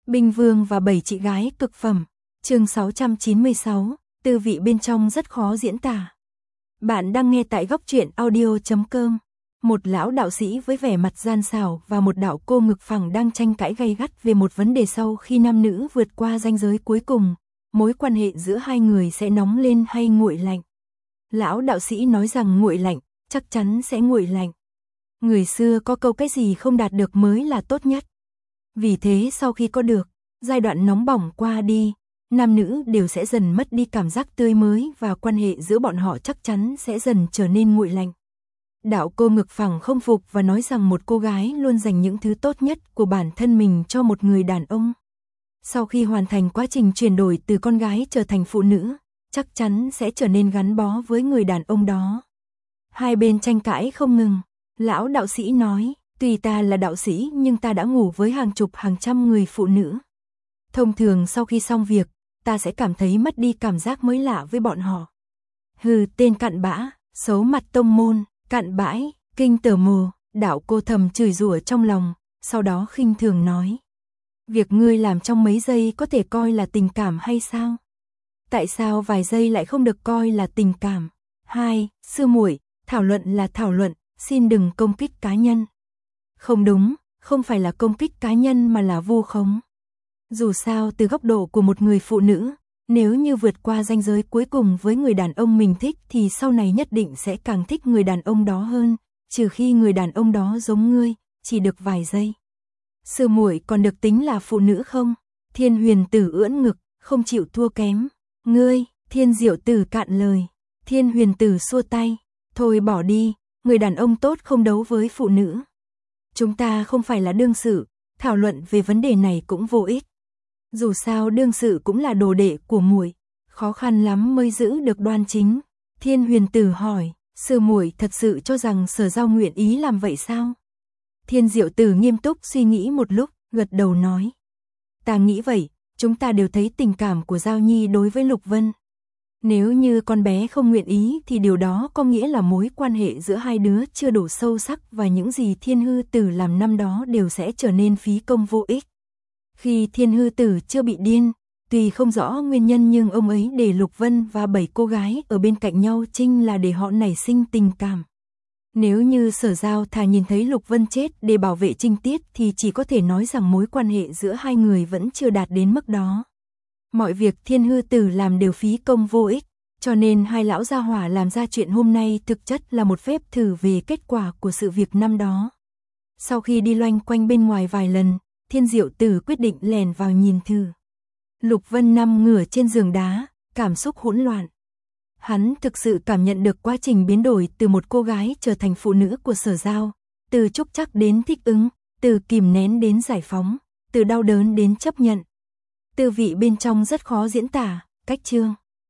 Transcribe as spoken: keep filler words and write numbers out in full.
Binh Vương và bảy chị gái cực phẩm. Chương sáu trăm chín mươi sáu, tư vị bên trong rất khó diễn tả. Bạn đang nghe tại góc truyện audio chấm com. Một lão đạo sĩ với vẻ mặt gian xảo và một đạo cô ngực phẳng đang tranh cãi gay gắt về một vấn đề sau khi nam nữ vượt qua ranh giới cuối cùng, mối quan hệ giữa hai người sẽ nóng lên hay nguội lạnh. Lão đạo sĩ nói rằng nguội lạnh, chắc chắn sẽ nguội lạnh. Người xưa có câu cái gì không đạt được mới là tốt nhất. Vì thế sau khi có được, giai đoạn nóng bỏng qua đi, nam nữ đều sẽ dần mất đi cảm giác tươi mới và quan hệ giữa bọn họ chắc chắn sẽ dần trở nên nguội lạnh. Đạo cô ngực phẳng không phục và nói rằng một cô gái luôn dành những thứ tốt nhất của bản thân mình cho một người đàn ông. Sau khi hoàn thành quá trình chuyển đổi từ con gái trở thành phụ nữ, chắc chắn sẽ trở nên gắn bó với người đàn ông đó. Hai bên tranh cãi không ngừng. Lão đạo sĩ nói, tuy ta là đạo sĩ nhưng ta đã ngủ với hàng chục hàng trăm người phụ nữ. Thông thường sau khi xong việc, ta sẽ cảm thấy mất đi cảm giác mới lạ với bọn họ. Hừ, tên cặn bã, xấu mặt tông môn, cặn bãi, kinh tởm mồ, đạo cô thầm chửi rủa trong lòng, sau đó khinh thường nói. Việc ngươi làm trong mấy giây có thể coi là tình cảm hay sao? Tại sao vài giây lại không được coi là tình cảm? Hai, sư muội, thảo luận là thảo luận, xin đừng công kích cá nhân. Không đúng, không phải là công kích cá nhân mà là vu khống. Dù sao từ góc độ của một người phụ nữ, nếu như vượt qua ranh giới cuối cùng với người đàn ông mình thích thì sau này nhất định sẽ càng thích người đàn ông đó hơn, trừ khi người đàn ông đó giống ngươi, chỉ được vài giây. Sư muội còn được tính là phụ nữ không? Thiên Huyền Tử ưỡn ngực, không chịu thua kém. Ngươi, Thiên Diệu Tử cạn lời. Thiên Huyền Tử xua tay, thôi bỏ đi, người đàn ông tốt không đấu với phụ nữ. Chúng ta không phải là đương sự, thảo luận về vấn đề này cũng vô ích. Dù sao đương sự cũng là đồ đệ của muội, khó khăn lắm mới giữ được đoan chính. Thiên Huyền Tử hỏi, sư muội thật sự cho rằng Sở Giao nguyện ý làm vậy sao? Thiên Diệu Tử nghiêm túc suy nghĩ một lúc, gật đầu nói. Ta nghĩ vậy, chúng ta đều thấy tình cảm của Giao Nhi đối với Lục Vân. Nếu như con bé không nguyện ý thì điều đó có nghĩa là mối quan hệ giữa hai đứa chưa đủ sâu sắc và những gì Thiên Hư Tử làm năm đó đều sẽ trở nên phí công vô ích. Khi Thiên Hư Tử chưa bị điên, tuy không rõ nguyên nhân nhưng ông ấy để Lục Vân và bảy cô gái ở bên cạnh nhau chính là để họ nảy sinh tình cảm. Nếu như Sở Giao thà nhìn thấy Lục Vân chết để bảo vệ Trinh Tiết thì chỉ có thể nói rằng mối quan hệ giữa hai người vẫn chưa đạt đến mức đó. Mọi việc Thiên Hư Tử làm đều phí công vô ích, cho nên hai lão gia hỏa làm ra chuyện hôm nay thực chất là một phép thử về kết quả của sự việc năm đó. Sau khi đi loanh quanh bên ngoài vài lần, Thiên Diệu Tử quyết định lèn vào nhìn thử. Lục Vân nằm ngửa trên giường đá, cảm xúc hỗn loạn. Hắn thực sự cảm nhận được quá trình biến đổi từ một cô gái trở thành phụ nữ của Sở Giao, từ trúc trắc đến thích ứng, từ kìm nén đến giải phóng, từ đau đớn đến chấp nhận. Tư vị bên trong rất khó diễn tả, cách chương.